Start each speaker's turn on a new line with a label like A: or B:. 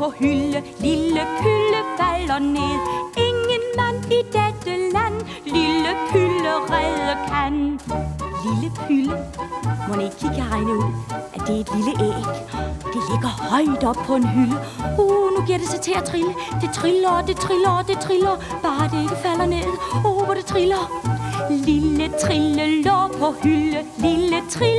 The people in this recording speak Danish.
A: på hylde, lille Pylle falder ned. Ingen mand i dette land, lille Pylle redde kan. Lille Pylle, må I ikke kan regne ud, at det er et lille æg. Det ligger højt op på en hylde. Nu giver det sig til at trille. Det triller, og det triller, og det triller. Bare det ikke falder ned. Hvor det triller. Lille Trille lå på hylde, lille Trille